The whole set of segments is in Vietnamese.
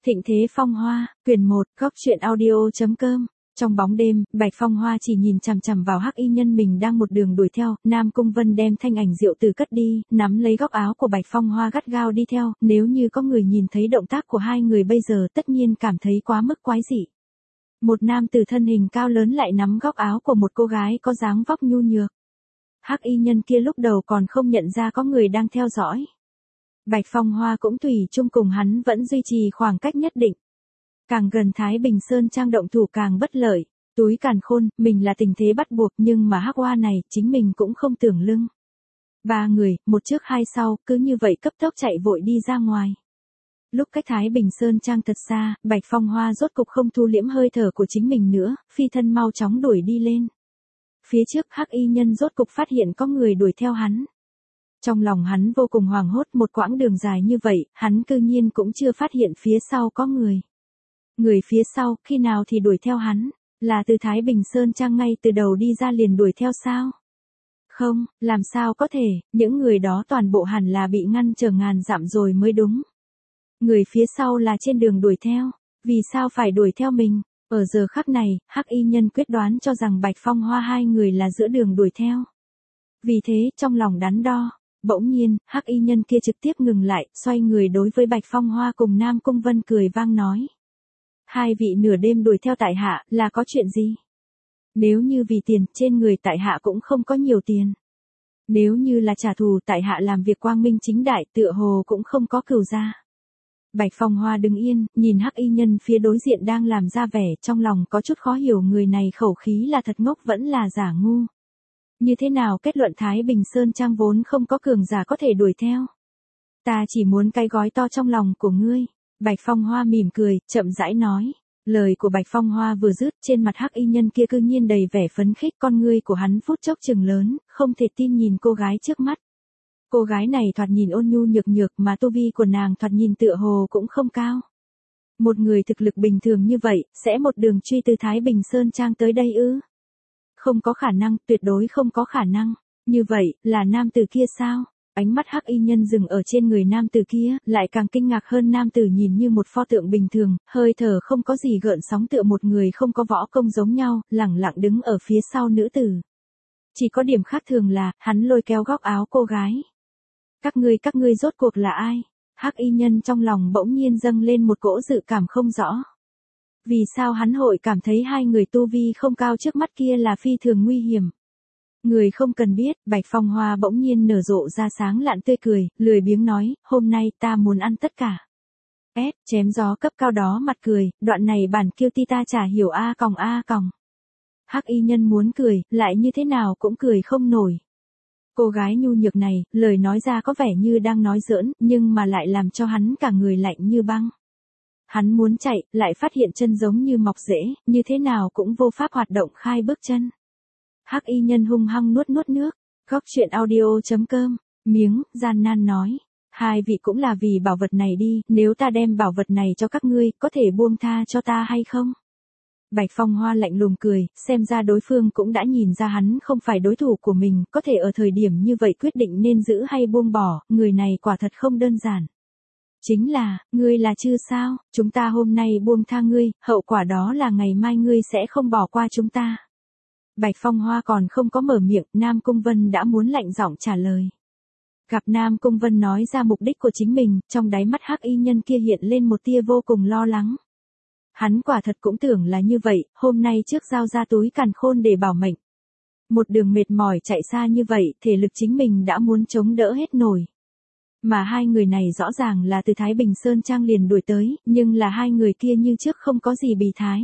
Thịnh Thế Phong Hoa, quyển 1, góc truyện audio.com. Trong bóng đêm, Bạch Phong Hoa chỉ nhìn chằm chằm vào hắc y nhân mình đang một đường đuổi theo, Nam Cung Vân đem thanh ảnh diệu từ cất đi, nắm lấy góc áo của Bạch Phong Hoa gắt gao đi theo, nếu như có người nhìn thấy động tác của hai người bây giờ tất nhiên cảm thấy quá mức quái dị. Một nam tử thân hình cao lớn lại nắm góc áo của một cô gái có dáng vóc nhu nhược. Hắc y nhân kia lúc đầu còn không nhận ra có người đang theo dõi. Bạch Phong Hoa cũng tùy chung cùng hắn vẫn duy trì khoảng cách nhất định. Càng gần Thái Bình Sơn Trang động thủ càng bất lợi, túi càn khôn, mình là tình thế bắt buộc nhưng mà hắc hoa này chính mình cũng không tưởng lưng. Ba người, một trước hai sau, cứ như vậy cấp tốc chạy vội đi ra ngoài. Lúc cách Thái Bình Sơn Trang thật xa, Bạch Phong Hoa rốt cục không thu liễm hơi thở của chính mình nữa, phi thân mau chóng đuổi đi lên. Phía trước hắc y nhân rốt cục phát hiện có người đuổi theo hắn. Trong lòng hắn vô cùng hoảng hốt, một quãng đường dài như vậy, hắn cư nhiên cũng chưa phát hiện phía sau có người. Người phía sau, khi nào thì đuổi theo hắn, là từ Thái Bình Sơn Trang ngay từ đầu đi ra liền đuổi theo sao? Không, làm sao có thể, những người đó toàn bộ hẳn là bị ngăn trở ngàn dặm rồi mới đúng. Người phía sau là trên đường đuổi theo, vì sao phải đuổi theo mình? Ở giờ khắc này, hắc y nhân quyết đoán cho rằng Bạch Phong Hoa hai người là giữa đường đuổi theo. Vì thế, trong lòng đắn đo, bỗng nhiên, hắc y nhân kia trực tiếp ngừng lại, xoay người đối với Bạch Phong Hoa cùng Nam Cung Vân cười vang nói. Hai vị nửa đêm đuổi theo tại hạ, là có chuyện gì? Nếu như vì tiền, trên người tại hạ cũng không có nhiều tiền. Nếu như là trả thù, tại hạ làm việc quang minh chính đại, tựa hồ cũng không có cừu gia. Bạch Phong Hoa đứng yên, nhìn hắc y nhân phía đối diện đang làm ra vẻ, trong lòng có chút khó hiểu người này khẩu khí là thật ngốc vẫn là giả ngu. Như thế nào kết luận Thái Bình Sơn Trang vốn không có cường giả có thể đuổi theo? Ta chỉ muốn cái gói to trong lòng của ngươi. Bạch Phong Hoa mỉm cười, chậm rãi nói. Lời của Bạch Phong Hoa vừa dứt, trên mặt hắc y nhân kia cư nhiên đầy vẻ phấn khích, con ngươi của hắn phút chốc chừng lớn, không thể tin nhìn cô gái trước mắt. Cô gái này thoạt nhìn ôn nhu nhược nhược mà tu vi của nàng thoạt nhìn tựa hồ cũng không cao. Một người thực lực bình thường như vậy, sẽ một đường truy từ Thái Bình Sơn Trang tới đây ư? Không có khả năng, tuyệt đối không có khả năng. Như vậy, là nam tử kia sao? Ánh mắt hắc y nhân dừng ở trên người nam tử kia, lại càng kinh ngạc hơn, nam tử nhìn như một pho tượng bình thường, hơi thở không có gì gợn sóng tựa một người không có võ công giống nhau, lẳng lặng đứng ở phía sau nữ tử. Chỉ có điểm khác thường là, hắn lôi kéo góc áo cô gái. Các ngươi rốt cuộc là ai? Hắc y nhân trong lòng bỗng nhiên dâng lên một cỗ dự cảm không rõ. Vì sao hắn hội cảm thấy hai người tu vi không cao trước mắt kia là phi thường nguy hiểm? Người không cần biết, Bạch Phong Hoa bỗng nhiên nở rộ ra sáng lạn tươi cười, lười biếng nói, hôm nay ta muốn ăn tất cả. Chém gió cấp cao đó mặt cười, đoạn này bản kiêu ti ta chả hiểu a còng. Hắc y nhân muốn cười, lại như thế nào cũng cười không nổi. Cô gái nhu nhược này, lời nói ra có vẻ như đang nói giỡn, nhưng mà lại làm cho hắn cả người lạnh như băng. Hắn muốn chạy, lại phát hiện chân giống như mọc rễ, như thế nào cũng vô pháp hoạt động khai bước chân. Hắc y nhân hung hăng nuốt nước. Góc truyện audio.com, miếng, gian nan nói. Hai vị cũng là vì bảo vật này đi, nếu ta đem bảo vật này cho các ngươi, có thể buông tha cho ta hay không? Bạch Phong Hoa lạnh lùng cười, xem ra đối phương cũng đã nhìn ra hắn không phải đối thủ của mình, có thể ở thời điểm như vậy quyết định nên giữ hay buông bỏ, người này quả thật không đơn giản. Chính là, ngươi là chư sao, chúng ta hôm nay buông tha ngươi, hậu quả đó là ngày mai ngươi sẽ không bỏ qua chúng ta. Bạch Phong Hoa còn không có mở miệng, Nam Cung Vân đã muốn lạnh giọng trả lời. Gặp Nam Cung Vân nói ra mục đích của chính mình, trong đáy mắt hắc y nhân kia hiện lên một tia vô cùng lo lắng. Hắn quả thật cũng tưởng là như vậy, hôm nay trước giao ra túi càn khôn để bảo mệnh. Một đường mệt mỏi chạy xa như vậy, thể lực chính mình đã muốn chống đỡ hết nổi. Mà hai người này rõ ràng là từ Thái Bình Sơn Trang liền đuổi tới, nhưng là hai người kia như trước không có gì bì thái.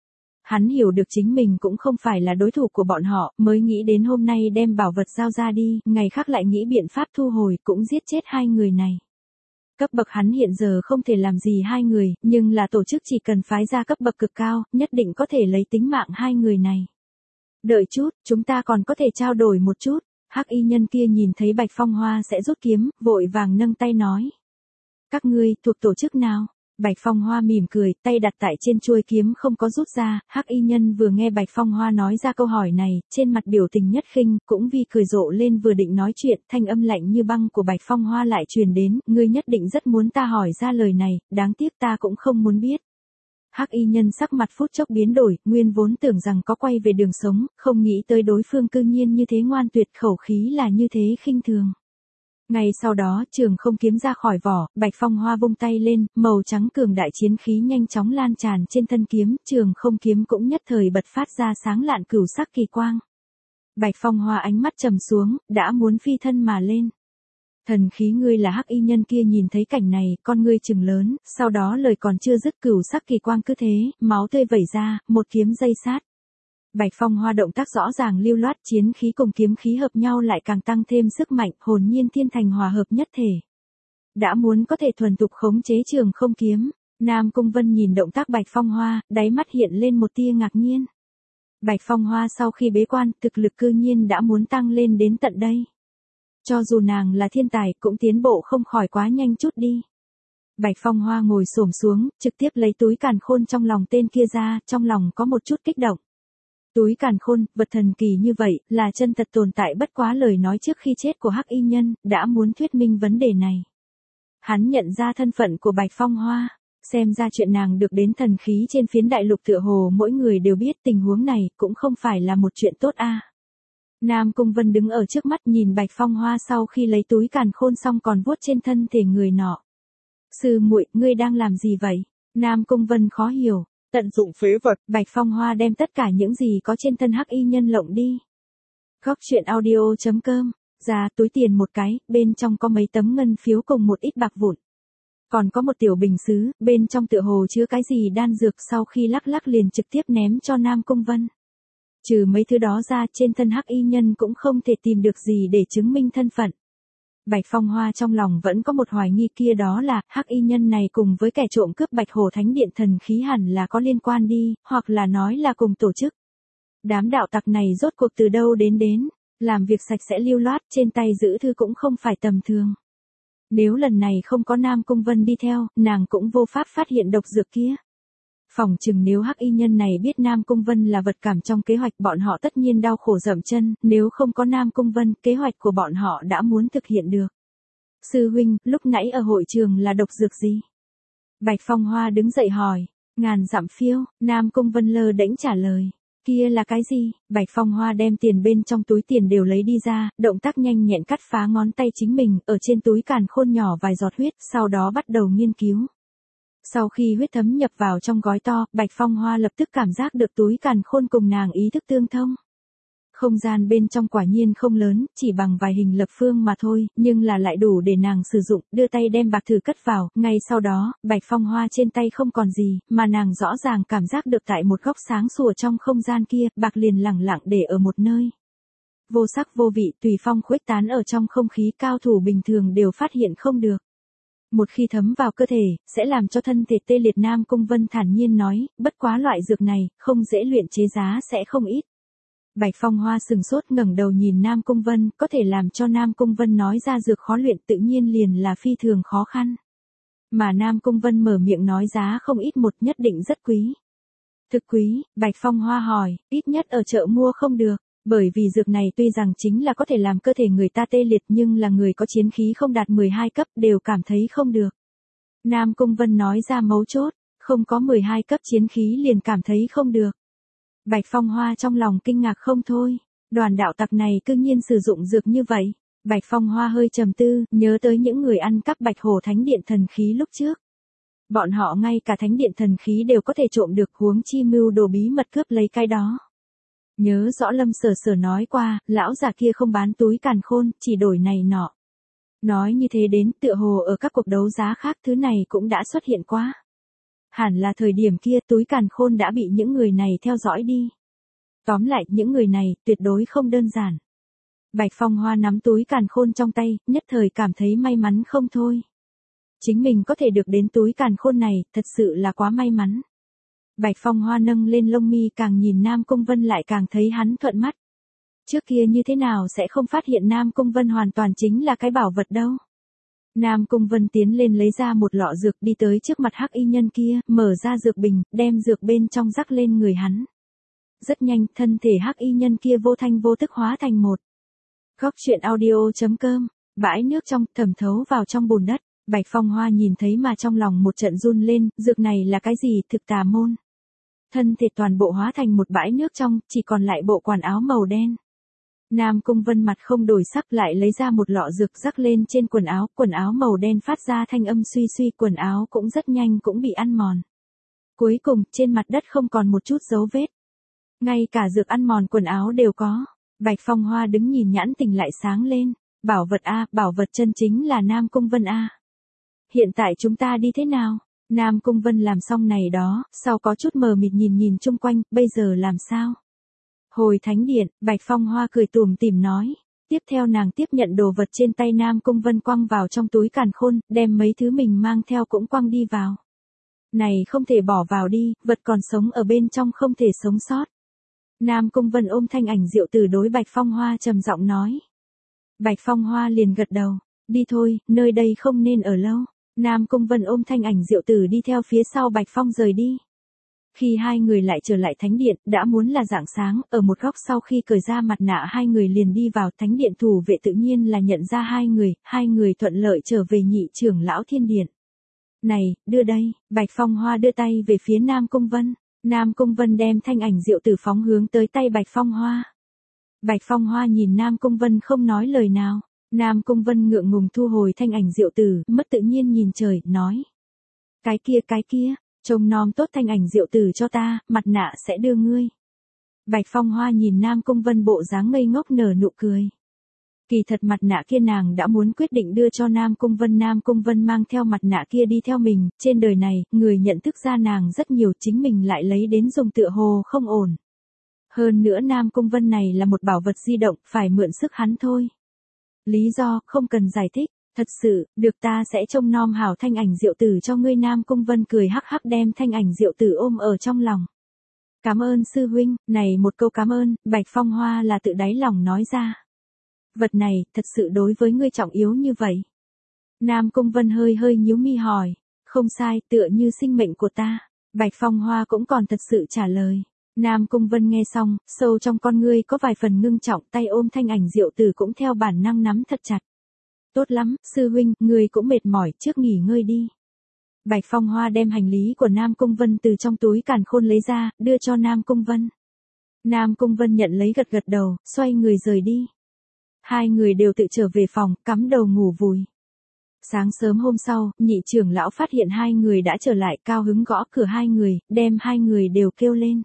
Hắn hiểu được chính mình cũng không phải là đối thủ của bọn họ, mới nghĩ đến hôm nay đem bảo vật giao ra đi, ngày khác lại nghĩ biện pháp thu hồi, cũng giết chết hai người này. Cấp bậc hắn hiện giờ không thể làm gì hai người, nhưng là tổ chức chỉ cần phái ra cấp bậc cực cao, nhất định có thể lấy tính mạng hai người này. Đợi chút, chúng ta còn có thể trao đổi một chút. Hắc y nhân kia nhìn thấy Bạch Phong Hoa sẽ rút kiếm, vội vàng nâng tay nói. Các ngươi thuộc tổ chức nào? Bạch Phong Hoa mỉm cười, tay đặt tại trên chuôi kiếm không có rút ra, Hắc Y Nhân vừa nghe Bạch Phong Hoa nói ra câu hỏi này, trên mặt biểu tình nhất khinh, cũng vì cười rộ lên vừa định nói chuyện, thanh âm lạnh như băng của Bạch Phong Hoa lại truyền đến, ngươi nhất định rất muốn ta hỏi ra lời này, đáng tiếc ta cũng không muốn biết. Hắc Y Nhân sắc mặt phút chốc biến đổi, nguyên vốn tưởng rằng có quay về đường sống, không nghĩ tới đối phương cư nhiên như thế ngoan tuyệt, khẩu khí là như thế khinh thường. Ngay sau đó, trường không kiếm ra khỏi vỏ, Bạch Phong Hoa vung tay lên, màu trắng cường đại chiến khí nhanh chóng lan tràn trên thân kiếm, trường không kiếm cũng nhất thời bật phát ra sáng lạn cửu sắc kỳ quang. Bạch Phong Hoa ánh mắt trầm xuống, đã muốn phi thân mà lên. Thần khí ngươi là Hắc Y Nhân kia nhìn thấy cảnh này, con ngươi trừng lớn, sau đó lời còn chưa dứt cửu sắc kỳ quang cứ thế, máu tươi vẩy ra, một kiếm dây sát. Bạch Phong Hoa động tác rõ ràng lưu loát, chiến khí cùng kiếm khí hợp nhau lại càng tăng thêm sức mạnh, hồn nhiên thiên thành hòa hợp nhất thể. Đã muốn có thể thuần thục khống chế trường không kiếm, Nam Cung Vân nhìn động tác Bạch Phong Hoa, đáy mắt hiện lên một tia ngạc nhiên. Bạch Phong Hoa sau khi bế quan, thực lực cư nhiên đã muốn tăng lên đến tận đây. Cho dù nàng là thiên tài, cũng tiến bộ không khỏi quá nhanh chút đi. Bạch Phong Hoa ngồi xổm xuống, trực tiếp lấy túi càn khôn trong lòng tên kia ra, trong lòng có một chút kích động. Túi càn khôn, vật thần kỳ như vậy, là chân thật tồn tại, bất quá lời nói trước khi chết của Hắc Y Nhân, đã muốn thuyết minh vấn đề này. Hắn nhận ra thân phận của Bạch Phong Hoa, xem ra chuyện nàng được đến thần khí trên phiến đại lục tựa hồ mỗi người đều biết, tình huống này cũng không phải là một chuyện tốt a. Nam Cung Vân đứng ở trước mắt nhìn Bạch Phong Hoa sau khi lấy túi càn khôn xong còn vuốt trên thân thể người nọ. Sư muội, ngươi đang làm gì vậy? Nam Cung Vân khó hiểu. Tận dụng phế vật. Bạch Phong Hoa đem tất cả những gì có trên thân Hắc Y Nhân lộng đi. Góc truyện audio.com. Ra túi tiền một cái, bên trong có mấy tấm ngân phiếu cùng một ít bạc vụn. Còn có một tiểu bình sứ, bên trong tựa hồ chứa cái gì đan dược, sau khi lắc lắc liền trực tiếp ném cho Nam Cung Vân. Trừ mấy thứ đó ra, trên thân Hắc Y Nhân cũng không thể tìm được gì để chứng minh thân phận. Bạch Phong Hoa trong lòng vẫn có một hoài nghi, kia đó là, Hắc Y Nhân này cùng với kẻ trộm cướp Bạch Hổ Thánh Điện thần khí hẳn là có liên quan đi, hoặc là nói là cùng tổ chức. Đám đạo tặc này rốt cuộc từ đâu đến, làm việc sạch sẽ lưu loát, trên tay giữ thư cũng không phải tầm thường. Nếu lần này không có Nam Cung Vân đi theo, nàng cũng vô pháp phát hiện độc dược kia. Phỏng chừng nếu Hắc Y Nhân này biết Nam Cung Vân là vật cảm trong kế hoạch, bọn họ tất nhiên đau khổ dậm chân, nếu không có Nam Cung Vân, kế hoạch của bọn họ đã muốn thực hiện được. Sư huynh, lúc nãy ở hội trường là độc dược gì? Bạch Phong Hoa đứng dậy hỏi. Ngàn dặm phiêu, Nam Cung Vân lơ đễnh trả lời. Kia là cái gì? Bạch Phong Hoa đem tiền bên trong túi tiền đều lấy đi ra, động tác nhanh nhẹn cắt phá ngón tay chính mình, ở trên túi càn khôn nhỏ vài giọt huyết, sau đó bắt đầu nghiên cứu. Sau khi huyết thấm nhập vào trong gói to, Bạch Phong Hoa lập tức cảm giác được túi càn khôn cùng nàng ý thức tương thông. Không gian bên trong quả nhiên không lớn, chỉ bằng vài hình lập phương mà thôi, nhưng là lại đủ để nàng sử dụng, đưa tay đem bạc thử cất vào, ngay sau đó, Bạch Phong Hoa trên tay không còn gì, mà nàng rõ ràng cảm giác được tại một góc sáng sủa trong không gian kia, bạc liền lẳng lặng để ở một nơi. Vô sắc vô vị, tùy phong khuếch tán ở trong không khí, cao thủ bình thường đều phát hiện không được. Một khi thấm vào cơ thể, sẽ làm cho thân thể tê liệt. Nam Cung Vân thản nhiên nói, bất quá loại dược này, không dễ luyện chế, giá sẽ không ít. Bạch Phong Hoa sừng sốt ngẩng đầu nhìn Nam Cung Vân, có thể làm cho Nam Cung Vân nói ra dược khó luyện tự nhiên liền là phi thường khó khăn. Mà Nam Cung Vân mở miệng nói giá không ít, một nhất định rất quý. Thực quý, Bạch Phong Hoa hỏi, ít nhất ở chợ mua không được. Bởi vì dược này tuy rằng chính là có thể làm cơ thể người ta tê liệt, nhưng là người có chiến khí không đạt 12 cấp đều cảm thấy không được. Nam Cung Vân nói ra mấu chốt, không có 12 cấp chiến khí liền cảm thấy không được. Bạch Phong Hoa trong lòng kinh ngạc không thôi, đoàn đạo tặc này cư nhiên sử dụng dược như vậy. Bạch Phong Hoa hơi trầm tư, nhớ tới những người ăn cắp Bạch Hổ Thánh Điện thần khí lúc trước. Bọn họ ngay cả Thánh Điện thần khí đều có thể trộm được, huống chi mưu đồ bí mật cướp lấy cái đó. Nhớ rõ Lâm Sở Sở nói qua, lão già kia không bán túi càn khôn, chỉ đổi này nọ. Nói như thế đến, tựa hồ ở các cuộc đấu giá khác thứ này cũng đã xuất hiện qua. Hẳn là thời điểm kia túi càn khôn đã bị những người này theo dõi đi. Tóm lại, những người này tuyệt đối không đơn giản. Bạch Phong Hoa nắm túi càn khôn trong tay, nhất thời cảm thấy may mắn không thôi. Chính mình có thể được đến túi càn khôn này, thật sự là quá may mắn. Bạch Phong Hoa nâng lên lông mi, càng nhìn Nam Cung Vân lại càng thấy hắn thuận mắt. Trước kia như thế nào sẽ không phát hiện Nam Cung Vân hoàn toàn chính là cái bảo vật đâu. Nam Cung Vân tiến lên lấy ra một lọ dược đi tới trước mặt hắc y nhân kia, mở ra dược bình, đem dược bên trong rắc lên người hắn. Rất nhanh, thân thể hắc y nhân kia vô thanh vô tức hóa thành một. Góc truyện audio.com, bãi nước trong, thẩm thấu vào trong bùn đất. Bạch Phong Hoa nhìn thấy mà trong lòng một trận run lên, dược này là cái gì, thực tà môn. Thân thể toàn bộ hóa thành một bãi nước trong, chỉ còn lại bộ quần áo màu đen. Nam Cung Vân mặt không đổi sắc lại lấy ra một lọ dược rắc lên trên quần áo màu đen phát ra thanh âm suy suy, quần áo cũng rất nhanh cũng bị ăn mòn. Cuối cùng, trên mặt đất không còn một chút dấu vết. Ngay cả dược ăn mòn quần áo đều có. Bạch Phong Hoa đứng nhìn nhãn tình lại sáng lên. Bảo vật A, bảo vật chân chính là Nam Cung Vân A. Hiện tại chúng ta đi thế nào? Nam Cung Vân làm xong này đó, sau có chút mờ mịt nhìn chung quanh, bây giờ làm sao? Hồi thánh điện, Bạch Phong Hoa cười tủm tỉm nói. Tiếp theo nàng tiếp nhận đồ vật trên tay Nam Cung Vân quăng vào trong túi càn khôn, đem mấy thứ mình mang theo cũng quăng đi vào. Này không thể bỏ vào đi, vật còn sống ở bên trong không thể sống sót. Nam Cung Vân ôm thanh ảnh diệu tử đối Bạch Phong Hoa trầm giọng nói. Bạch Phong Hoa liền gật đầu, đi thôi, nơi đây không nên ở lâu. Nam Cung Vân ôm thanh ảnh diệu tử đi theo phía sau Bạch Phong rời đi. Khi hai người lại trở lại thánh điện, đã muốn là rạng sáng, ở một góc sau khi cởi ra mặt nạ hai người liền đi vào thánh điện, thủ vệ tự nhiên là nhận ra hai người thuận lợi trở về nhị trưởng lão thiên điện. Này, đưa đây, Bạch Phong Hoa đưa tay về phía Nam Cung Vân. Nam Cung Vân đem thanh ảnh diệu tử phóng hướng tới tay Bạch Phong Hoa. Bạch Phong Hoa nhìn Nam Cung Vân không nói lời nào. Nam Cung Vân ngượng ngùng thu hồi thanh ảnh diệu tử, mất tự nhiên nhìn trời, nói. Cái kia, trông nom tốt thanh ảnh diệu tử cho ta, mặt nạ sẽ đưa ngươi. Bạch Phong Hoa nhìn Nam Cung Vân bộ dáng ngây ngốc nở nụ cười. Kỳ thật mặt nạ kia nàng đã muốn quyết định đưa cho Nam Cung Vân mang theo mặt nạ kia đi theo mình, trên đời này, người nhận thức ra nàng rất nhiều chính mình lại lấy đến dùng tựa hồ không ổn. Hơn nữa Nam Cung Vân này là một bảo vật di động, phải mượn sức hắn thôi. Lý do, không cần giải thích, thật sự, được ta sẽ trông nom hảo thanh ảnh diệu tử cho ngươi. Nam Cung Vân cười hắc hắc đem thanh ảnh diệu tử ôm ở trong lòng. Cảm ơn sư huynh, này một câu cảm ơn, Bạch Phong Hoa là tự đáy lòng nói ra. Vật này, thật sự đối với ngươi trọng yếu như vậy. Nam Cung Vân hơi nhíu mi hỏi, không sai, tựa như sinh mệnh của ta. Bạch Phong Hoa cũng còn thật sự trả lời. Nam Cung Vân nghe xong, sâu trong con ngươi có vài phần ngưng trọng, tay ôm thanh ảnh diệu tử cũng theo bản năng nắm thật chặt. Tốt lắm, sư huynh, ngươi cũng mệt mỏi, trước nghỉ ngơi đi. Bạch Phong Hoa đem hành lý của Nam Cung Vân từ trong túi càn khôn lấy ra, đưa cho Nam Cung Vân. Nam Cung Vân nhận lấy gật đầu, xoay người rời đi. Hai người đều tự trở về phòng, cắm đầu ngủ vùi. Sáng sớm hôm sau, nhị trưởng lão phát hiện hai người đã trở lại, cao hứng gõ cửa hai người, đem hai người đều kêu lên.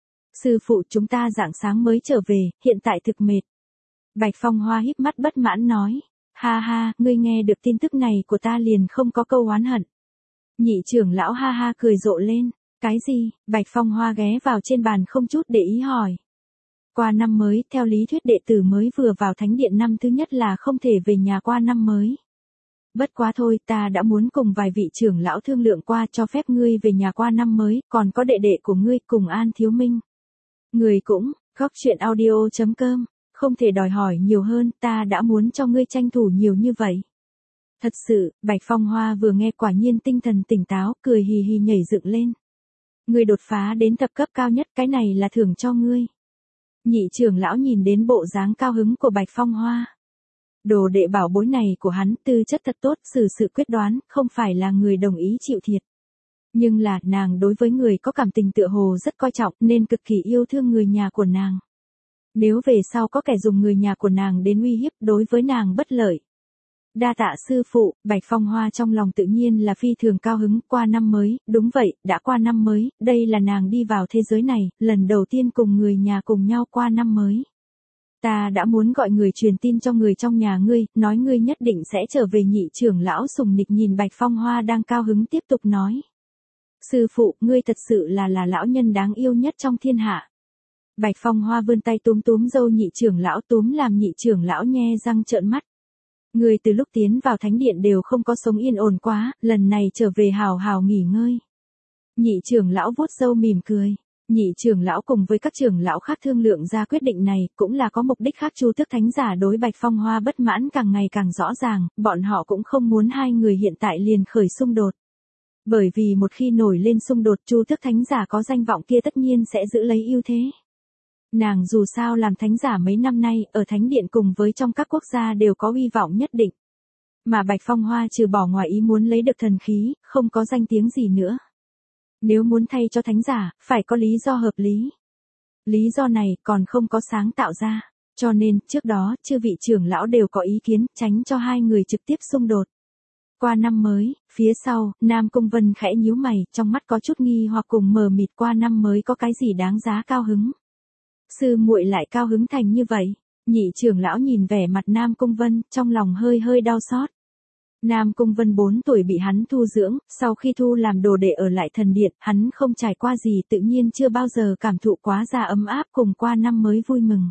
Sư phụ, chúng ta rạng sáng mới trở về, hiện tại thực mệt. Bạch Phong Hoa híp mắt bất mãn nói. Ha ha, ngươi nghe được tin tức này của ta liền không có câu oán hận. Nhị trưởng lão ha ha cười rộ lên. Cái gì? Bạch Phong Hoa ghé vào trên bàn không chút để ý hỏi. Qua năm mới, theo lý thuyết đệ tử mới vừa vào thánh điện năm thứ nhất là không thể về nhà qua năm mới. Bất quá thôi, ta đã muốn cùng vài vị trưởng lão thương lượng qua cho phép ngươi về nhà qua năm mới, còn có đệ đệ của ngươi cùng An Thiếu Minh. Người cũng, góc truyện audio.com, không thể đòi hỏi nhiều hơn, ta đã muốn cho ngươi tranh thủ nhiều như vậy. Thật sự, Bạch Phong Hoa vừa nghe quả nhiên tinh thần tỉnh táo, cười hì hì nhảy dựng lên. Ngươi đột phá đến thập cấp cao nhất, cái này là thưởng cho ngươi. Nhị trưởng lão nhìn đến bộ dáng cao hứng của Bạch Phong Hoa. Đồ đệ bảo bối này của hắn tư chất thật tốt, xử sự quyết đoán, không phải là người đồng ý chịu thiệt. Nhưng là, nàng đối với người có cảm tình tựa hồ rất coi trọng nên cực kỳ yêu thương người nhà của nàng. Nếu về sau có kẻ dùng người nhà của nàng đến uy hiếp đối với nàng bất lợi. Đa tạ sư phụ, Bạch Phong Hoa trong lòng tự nhiên là phi thường cao hứng. Qua năm mới, đúng vậy, đã qua năm mới, đây là nàng đi vào thế giới này, lần đầu tiên cùng người nhà cùng nhau qua năm mới. Ta đã muốn gọi người truyền tin cho người trong nhà ngươi, nói ngươi nhất định sẽ trở về. Nhị trưởng lão sùng nịch nhìn Bạch Phong Hoa đang cao hứng tiếp tục nói. Sư phụ, ngươi thật sự là lão nhân đáng yêu nhất trong thiên hạ. Bạch Phong Hoa vươn tay túm râu nhị trưởng lão, túm làm nhị trưởng lão nhe răng trợn mắt. Ngươi từ lúc tiến vào thánh điện đều không có sống yên ổn quá, lần này trở về hào hào nghỉ ngơi. Nhị trưởng lão vuốt râu mỉm cười. Nhị trưởng lão cùng với các trưởng lão khác thương lượng ra quyết định này, cũng là có mục đích khác. Chu Tước Thánh Giả đối Bạch Phong Hoa bất mãn càng ngày càng rõ ràng, bọn họ cũng không muốn hai người hiện tại liền khởi xung đột. Bởi vì một khi nổi lên xung đột, Chu Tước Thánh Giả có danh vọng kia tất nhiên sẽ giữ lấy ưu thế. Nàng dù sao làm thánh giả mấy năm nay, ở thánh điện cùng với trong các quốc gia đều có uy vọng nhất định. Mà Bạch Phong Hoa trừ bỏ ngoài ý muốn lấy được thần khí, không có danh tiếng gì nữa. Nếu muốn thay cho thánh giả, phải có lý do hợp lý. Lý do này còn không có sáng tạo ra, cho nên trước đó chư vị trưởng lão đều có ý kiến, tránh cho hai người trực tiếp xung đột. Qua năm mới, phía sau, Nam Cung Vân khẽ nhíu mày, trong mắt có chút nghi hoặc cùng mờ mịt. Qua năm mới có cái gì đáng giá cao hứng? Sư muội lại cao hứng thành như vậy. Nhị trưởng lão nhìn vẻ mặt Nam Cung Vân, trong lòng hơi hơi đau xót. Nam Cung Vân 4 tuổi bị hắn thu dưỡng, sau khi thu làm đồ đệ ở lại thần điện, hắn không trải qua gì, tự nhiên chưa bao giờ cảm thụ quá ra ấm áp cùng qua năm mới vui mừng.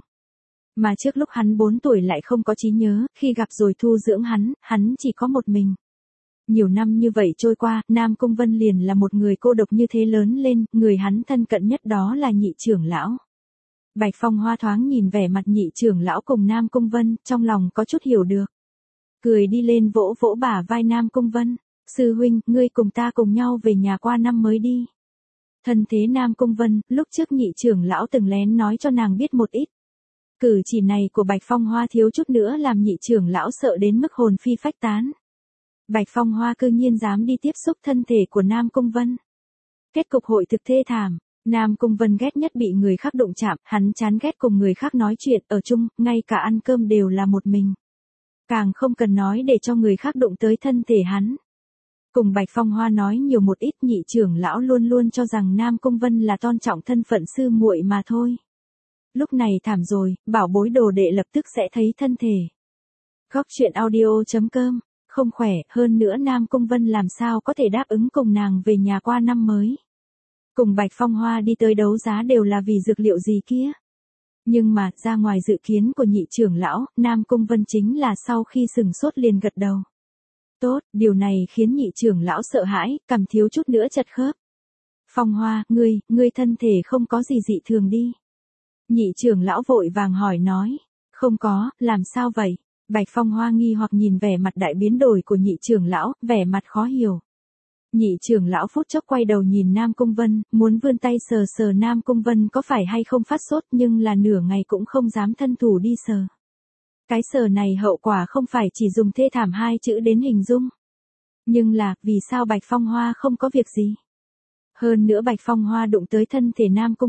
Mà trước lúc hắn 4 tuổi lại không có trí nhớ, khi gặp rồi thu dưỡng hắn chỉ có một mình. Nhiều năm như vậy trôi qua, Nam Cung Vân liền là một người cô độc như thế lớn lên, người hắn thân cận nhất đó là nhị trưởng lão. Bạch Phong Hoa thoáng nhìn vẻ mặt nhị trưởng lão cùng Nam Cung Vân, trong lòng có chút hiểu được. Cười đi lên vỗ vỗ bả vai Nam Cung Vân. Sư huynh, ngươi cùng ta cùng nhau về nhà qua năm mới đi. Thân thế Nam Cung Vân, lúc trước nhị trưởng lão từng lén nói cho nàng biết một ít. Cử chỉ này của Bạch Phong Hoa thiếu chút nữa làm nhị trưởng lão sợ đến mức hồn phi phách tán. Bạch Phong Hoa cư nhiên dám đi tiếp xúc thân thể của Nam Cung Vân. Kết cục hội thực thê thảm. Nam Cung Vân ghét nhất bị người khác đụng chạm, hắn chán ghét cùng người khác nói chuyện ở chung, ngay cả ăn cơm đều là một mình. Càng không cần nói để cho người khác đụng tới thân thể hắn. Cùng Bạch Phong Hoa nói nhiều một ít, nhị trưởng lão luôn luôn cho rằng Nam Cung Vân là tôn trọng thân phận sư muội mà thôi. Lúc này thảm rồi, bảo bối đồ đệ lập tức sẽ thấy thân thể. Góc truyện audio.com, không khỏe, hơn nữa Nam Cung Vân làm sao có thể đáp ứng cùng nàng về nhà qua năm mới. Cùng Bạch Phong Hoa đi tới đấu giá đều là vì dược liệu gì kia. Nhưng mà, ra ngoài dự kiến của nhị trưởng lão, Nam Cung Vân chính là sau khi sừng sốt liền gật đầu. Tốt, điều này khiến nhị trưởng lão sợ hãi, cằm thiếu chút nữa chật khớp. Phong Hoa, ngươi thân thể không có gì dị thường đi. Nhị trưởng lão vội vàng hỏi nói. Không có, làm sao vậy? Bạch Phong Hoa nghi hoặc nhìn vẻ mặt đại biến đổi của nhị trưởng lão, vẻ mặt khó hiểu. Nhị trưởng lão phút chốc quay đầu nhìn Nam Cung Vân, muốn vươn tay sờ sờ Nam Cung Vân có phải hay không phát sốt, nhưng là nửa ngày cũng không dám thân thủ đi sờ. Cái sờ này hậu quả không phải chỉ dùng thê thảm hai chữ đến hình dung. Nhưng là, vì sao Bạch Phong Hoa không có việc gì? Hơn nữa Bạch Phong Hoa đụng tới thân thể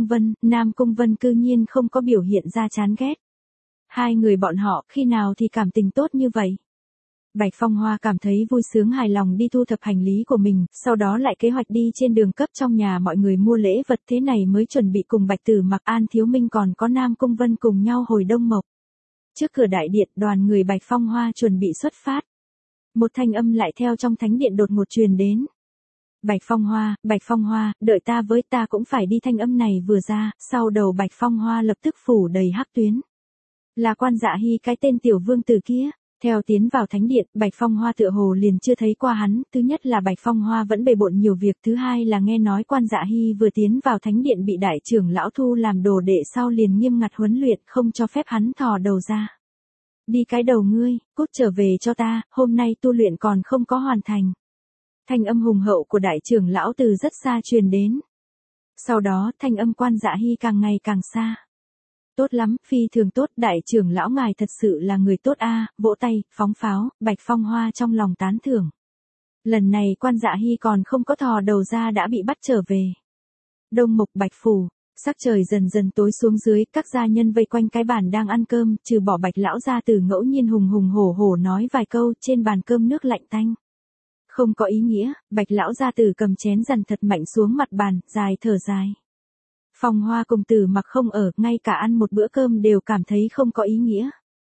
Nam Cung Vân cư nhiên không có biểu hiện ra chán ghét. Hai người bọn họ khi nào thì cảm tình tốt như vậy? Bạch Phong Hoa cảm thấy vui sướng hài lòng đi thu thập hành lý của mình, sau đó lại kế hoạch đi trên đường cấp trong nhà mọi người mua lễ vật, thế này mới chuẩn bị cùng Bạch Tử Mặc, An Thiếu Minh còn có Nam Cung Vân cùng nhau hồi Đông Mộc. Trước cửa đại điện, đoàn người Bạch Phong Hoa chuẩn bị xuất phát. Một thanh âm lại theo trong thánh điện đột ngột truyền đến. Bạch Phong Hoa, đợi ta với, ta cũng phải đi. Thanh âm này vừa ra, sau đầu Bạch Phong Hoa lập tức phủ đầy hắc tuyến. Là Quan Dạ Hy, cái tên tiểu vương tử kia. Theo tiến vào thánh điện, Bạch Phong Hoa tựa hồ liền chưa thấy qua hắn, thứ nhất là Bạch Phong Hoa vẫn bề bộn nhiều việc, thứ hai là nghe nói Quan Dạ Hy vừa tiến vào thánh điện bị đại trưởng lão thu làm đồ đệ sau liền nghiêm ngặt huấn luyện, không cho phép hắn thò đầu ra. Đi cái đầu ngươi, cút trở về cho ta, hôm nay tu luyện còn không có hoàn thành. Thanh âm hùng hậu của đại trưởng lão từ rất xa truyền đến. Sau đó, thanh âm Quan Dạ Hy càng ngày càng xa. Tốt lắm, phi thường tốt, đại trưởng lão ngài thật sự là người tốt a, vỗ tay, phóng pháo, Bạch Phong Hoa trong lòng tán thưởng. Lần này Quan Dạ Hy còn không có thò đầu ra đã bị bắt trở về. Đông Mộc Bạch Phủ, sắc trời dần dần tối xuống dưới, các gia nhân vây quanh cái bàn đang ăn cơm, trừ bỏ Bạch lão gia tử ngẫu nhiên hùng hùng hổ hổ nói vài câu, trên bàn cơm nước lạnh tanh. Không có ý nghĩa, Bạch lão gia tử cầm chén dằn thật mạnh xuống mặt bàn, dài thở dài. Phong Hoa cùng Tử Mặc không ở, ngay cả ăn một bữa cơm đều cảm thấy không có ý nghĩa.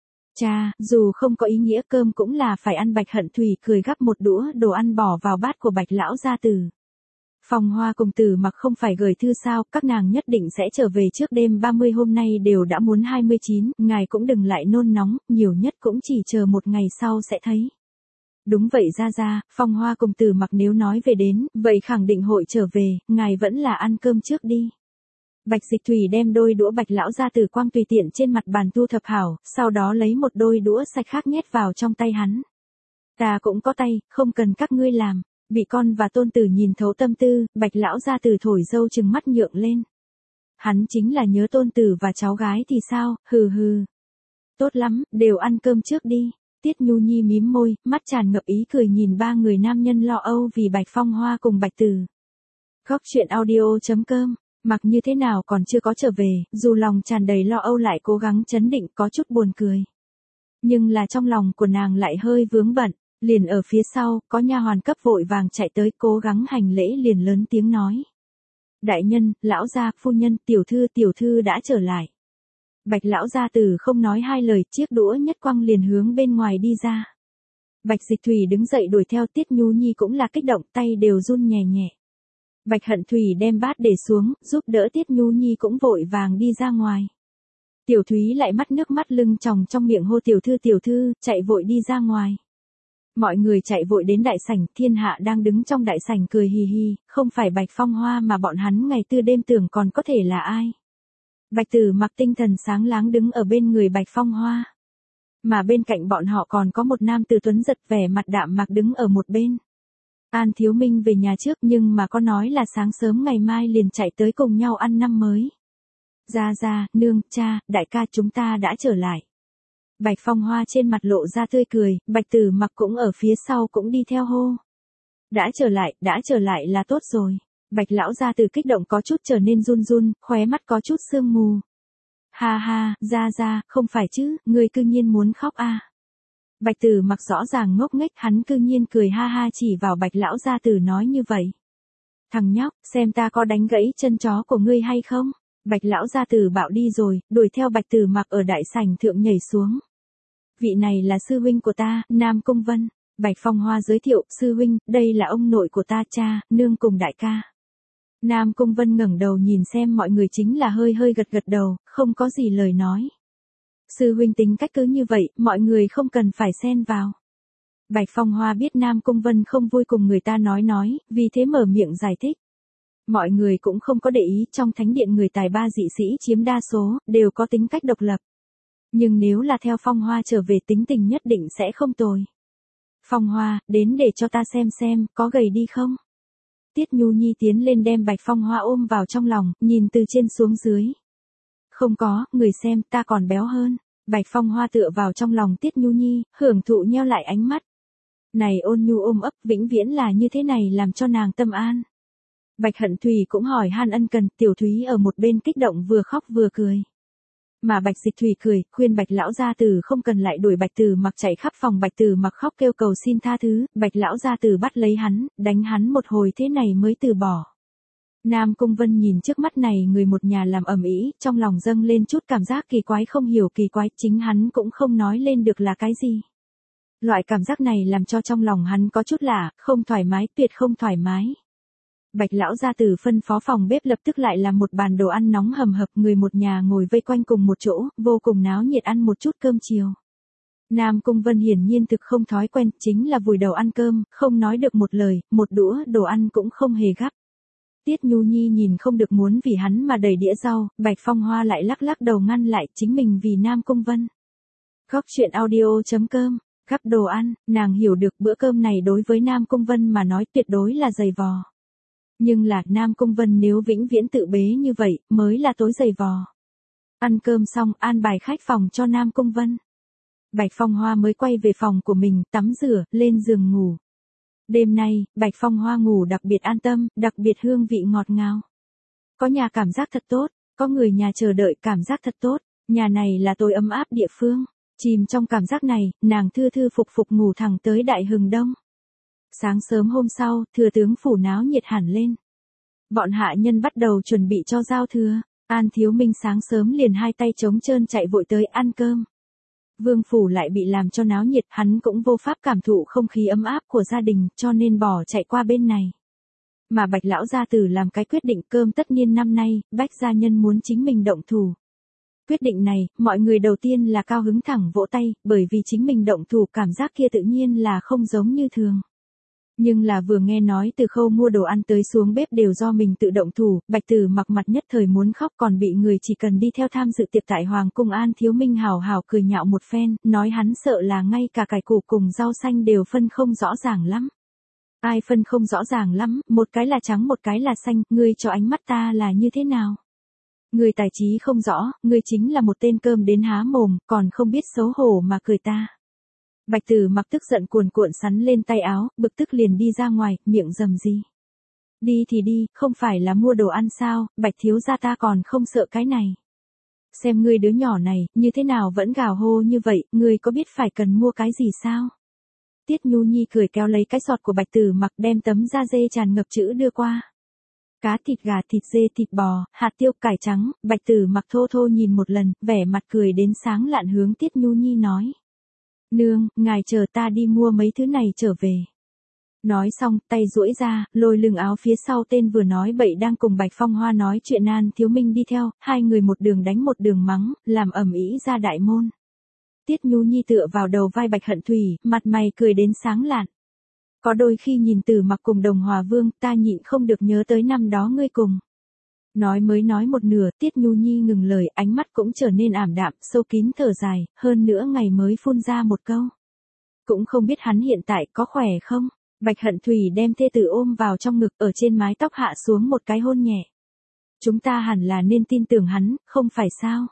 Cha, dù không có ý nghĩa cơm cũng là phải ăn. Bạch Hận Thủy cười gắp một đũa đồ ăn bỏ vào bát của Bạch lão gia tử. Phong Hoa cùng Tử Mặc không phải gửi thư sao, các nàng nhất định sẽ trở về trước đêm 30, hôm nay đều đã muốn 29, ngài cũng đừng lại nôn nóng, nhiều nhất cũng chỉ chờ một ngày sau sẽ thấy. Đúng vậy ra, Phong Hoa cùng Tử Mặc nếu nói về đến, vậy khẳng định hội trở về, ngài vẫn là ăn cơm trước đi. Bạch Dịch Thủy đem đôi đũa Bạch lão gia tử quang tùy tiện trên mặt bàn thu thập hảo, sau đó lấy một đôi đũa sạch khác nhét vào trong tay hắn. Ta cũng có tay, không cần các ngươi làm. Bị con và tôn tử nhìn thấu tâm tư, Bạch lão gia tử thổi dâu trừng mắt nhượng lên. Hắn chính là nhớ tôn tử và cháu gái thì sao, hừ hừ. Tốt lắm, đều ăn cơm trước đi. Tiết Nhu Nhi mím môi, mắt tràn ngập ý cười nhìn ba người nam nhân lo âu vì Bạch Phong Hoa cùng Bạch Tử. Góc truyện audio.com, mặc như thế nào còn chưa có trở về, dù lòng tràn đầy lo âu lại cố gắng trấn định có chút buồn cười. Nhưng là trong lòng của nàng lại hơi vướng bận, liền ở phía sau, có nha hoàn cấp vội vàng chạy tới cố gắng hành lễ liền lớn tiếng nói. Đại nhân, lão gia, phu nhân, tiểu thư đã trở lại. Bạch lão gia tử không nói hai lời, chiếc đũa nhất quăng liền hướng bên ngoài đi ra. Bạch Dịch Thủy đứng dậy đuổi theo, Tiết Nhu Nhi cũng là kích động, tay đều run nhẹ nhẹ. Bạch Hận Thủy đem bát để xuống, giúp đỡ Tiết Nhu Nhi cũng vội vàng đi ra ngoài. Tiểu Thúy lại mắt nước mắt lưng tròng trong miệng hô tiểu thư, chạy vội đi ra ngoài. Mọi người chạy vội đến đại sảnh, Thiên Hạ đang đứng trong đại sảnh cười hì hì, không phải Bạch Phong Hoa mà bọn hắn ngày tư đêm tưởng còn có thể là ai. Bạch Tử Mặc tinh thần sáng láng đứng ở bên người Bạch Phong Hoa. Mà bên cạnh bọn họ còn có một nam tử tuấn giật vẻ mặt đạm mạc đứng ở một bên. An Thiếu Minh về nhà trước nhưng mà có nói là sáng sớm ngày mai liền chạy tới cùng nhau ăn năm mới. Ra, nương, cha, đại ca chúng ta đã trở lại. Bạch Phong Hoa trên mặt lộ ra tươi cười, Bạch Tử Mặc cũng ở phía sau cũng đi theo hô. Đã trở lại là tốt rồi. Bạch lão gia tử kích động có chút trở nên run, khóe mắt có chút sương mù. Ha, ra, không phải chứ, ngươi cư nhiên muốn khóc à. Bạch Tử Mặc rõ ràng ngốc nghếch, hắn cư nhiên cười ha chỉ vào Bạch lão gia tử nói như vậy. Thằng nhóc, xem ta có đánh gãy chân chó của ngươi hay không? Bạch lão gia tử bạo đi rồi, đuổi theo Bạch Tử Mặc ở đại sảnh thượng nhảy xuống. Vị này là sư huynh của ta, Nam Cung Vân. Bạch Phong Hoa giới thiệu, sư huynh, đây là ông nội của ta, cha, nương cùng đại ca. Nam Cung Vân ngẩng đầu nhìn xem mọi người chính là hơi gật đầu, không có gì lời nói. Sư huynh tính cách cứ như vậy, mọi người không cần phải xen vào. Bạch Phong Hoa biết Nam Cung Vân không vui cùng người ta nói, vì thế mở miệng giải thích. Mọi người cũng không có để ý, trong thánh điện người tài ba dị sĩ chiếm đa số, đều có tính cách độc lập. Nhưng nếu là theo Phong Hoa trở về tính tình nhất định sẽ không tồi. Phong Hoa, đến để cho ta xem, có gầy đi không? Tiết Nhu Nhi tiến lên đem Bạch Phong Hoa ôm vào trong lòng, nhìn từ trên xuống dưới. Không có, người xem, ta còn béo hơn. Bạch Phong Hoa tựa vào trong lòng Tiết Nhu Nhi, hưởng thụ nheo lại ánh mắt. Này ôn nhu ôm ấp vĩnh viễn là như thế này làm cho nàng tâm an. Bạch Hận Thủy cũng hỏi han ân cần, Tiểu Thúy ở một bên kích động vừa khóc vừa cười. Mà Bạch Dịch Thủy cười, khuyên Bạch lão gia tử không cần lại đuổi Bạch Tử Mặc chạy khắp phòng, Bạch Tử Mặc khóc kêu cầu xin tha thứ, Bạch lão gia tử bắt lấy hắn, đánh hắn một hồi thế này mới từ bỏ. Nam Cung Vân nhìn trước mắt này người một nhà làm ầm ĩ, trong lòng dâng lên chút cảm giác kỳ quái, không hiểu kỳ quái, chính hắn cũng không nói lên được là cái gì. Loại cảm giác này làm cho trong lòng hắn có chút lạ, không thoải mái, tuyệt không thoải mái. Bạch lão gia tử phân phó phòng bếp lập tức lại làm một bàn đồ ăn nóng hầm hập, người một nhà ngồi vây quanh cùng một chỗ, vô cùng náo nhiệt ăn một chút cơm chiều. Nam Cung Vân hiển nhiên thực không thói quen, chính là vùi đầu ăn cơm, không nói được một lời, một đũa đồ ăn cũng không hề gắp. Tiết Nhu Nhi nhìn không được muốn vì hắn mà đẩy đĩa rau, Bạch Phong Hoa lại lắc đầu ngăn lại chính mình vì Nam Cung Vân. Góc truyện audio.com, gắp đồ ăn, nàng hiểu được bữa cơm này đối với Nam Cung Vân mà nói tuyệt đối là dày vò. Nhưng là Nam Cung Vân nếu vĩnh viễn tự bế như vậy, mới là tối dày vò. Ăn cơm xong, an bài khách phòng cho Nam Cung Vân. Bạch Phong Hoa mới quay về phòng của mình, tắm rửa, lên giường ngủ. Đêm nay, Bạch Phong Hoa ngủ đặc biệt an tâm, đặc biệt hương vị ngọt ngào. Có nhà cảm giác thật tốt, có người nhà chờ đợi cảm giác thật tốt, nhà này là tối ấm áp địa phương. Chìm trong cảm giác này, nàng thư thư phục ngủ thẳng tới đại hừng đông. Sáng sớm hôm sau, thừa tướng phủ náo nhiệt hẳn lên. Bọn hạ nhân bắt đầu chuẩn bị cho giao thừa. An Thiếu Minh sáng sớm liền hai tay trống trơn chạy vội tới ăn cơm. Vương phủ lại bị làm cho náo nhiệt, hắn cũng vô pháp cảm thụ không khí ấm áp của gia đình, cho nên bỏ chạy qua bên này. Mà Bạch lão gia tử làm cái quyết định, cơm tất niên năm nay, Bách gia nhân muốn chính mình động thủ. Quyết định này, mọi người đầu tiên là cao hứng thẳng vỗ tay, bởi vì chính mình động thủ cảm giác kia tự nhiên là không giống như thường. Nhưng là vừa nghe nói từ khâu mua đồ ăn tới xuống bếp đều do mình tự động thủ, Bạch Tử Mặc mặt nhất thời muốn khóc, còn bị người chỉ cần đi theo tham dự tiệc tại Hoàng cung An Thiếu Minh hào hào cười nhạo một phen, nói hắn sợ là ngay cả cải củ cùng rau xanh đều phân không rõ ràng lắm. Ai phân không rõ ràng lắm, một cái là trắng một cái là xanh, ngươi cho ánh mắt ta là như thế nào? Ngươi tài trí không rõ, ngươi chính là một tên cơm đến há mồm, còn không biết xấu hổ mà cười ta. Bạch Tử Mặc tức giận cuồn cuộn sắn lên tay áo, bực tức liền đi ra ngoài, miệng rầm gì. Đi thì đi, không phải là mua đồ ăn sao, Bạch thiếu gia ta còn không sợ cái này. Xem ngươi đứa nhỏ này, như thế nào vẫn gào hô như vậy, ngươi có biết phải cần mua cái gì sao? Tiết Nhu Nhi cười kéo lấy cái sọt của Bạch Tử Mặc đem tấm da dê tràn ngập chữ đưa qua. Cá thịt gà thịt dê thịt bò, hạt tiêu cải trắng, Bạch Tử Mặc thô thô nhìn một lần, vẻ mặt cười đến sáng lạn hướng Tiết Nhu Nhi nói. Nương, ngài chờ ta đi mua mấy thứ này trở về. Nói xong, tay duỗi ra, lôi lưng áo phía sau tên vừa nói bậy đang cùng Bạch Phong Hoa nói chuyện An Thiếu Minh đi theo, hai người một đường đánh một đường mắng, làm ầm ĩ ra đại môn. Tiết Nhu Nhi tựa vào đầu vai Bạch Hận Thủy, mặt mày cười đến sáng lạn. Có đôi khi nhìn Tử Mặc cùng Đồng Hòa Vương, ta nhịn không được nhớ tới năm đó ngươi cùng. Nói mới nói một nửa, Tiết Nhu Nhi ngừng lời, ánh mắt cũng trở nên ảm đạm, sâu kín thở dài, hơn nữa ngày mới phun ra một câu. Cũng không biết hắn hiện tại có khỏe không? Bạch Hận Thủy đem thê tử ôm vào trong ngực, ở trên mái tóc hạ xuống một cái hôn nhẹ. Chúng ta hẳn là nên tin tưởng hắn, không phải sao?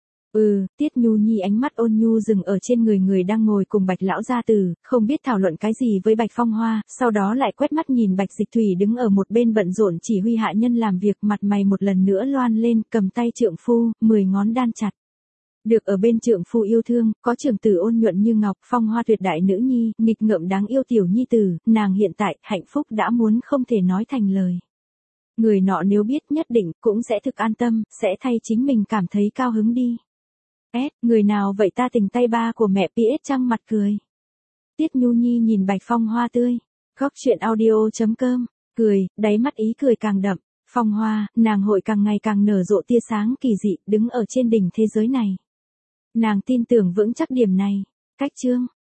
Tiết Nhu Nhi ánh mắt ôn nhu dừng ở trên người người đang ngồi cùng Bạch lão gia tử, không biết thảo luận cái gì với Bạch Phong Hoa, sau đó lại quét mắt nhìn Bạch Dịch Thủy đứng ở một bên bận rộn chỉ huy hạ nhân làm việc, mặt mày một lần nữa loan lên, cầm tay trượng phu, 10 ngón đan chặt. Được ở bên trượng phu yêu thương, có trưởng tử ôn nhuận như ngọc, Phong Hoa tuyệt đại nữ nhi, nghịch ngợm đáng yêu tiểu nhi tử, nàng hiện tại, hạnh phúc đã muốn không thể nói thành lời. Người nọ nếu biết nhất định cũng sẽ thực an tâm, sẽ thay chính mình cảm thấy cao hứng đi. Người nào vậy ta tình tay ba của mẹ PS trăng mặt cười. Tiết Nhu Nhi nhìn Bạch Phong Hoa tươi. Góc chuyện audio.com, cười, đáy mắt ý cười càng đậm. Phong Hoa, nàng hội càng ngày càng nở rộ tia sáng kỳ dị, đứng ở trên đỉnh thế giới này. Nàng tin tưởng vững chắc điểm này. Cách chương.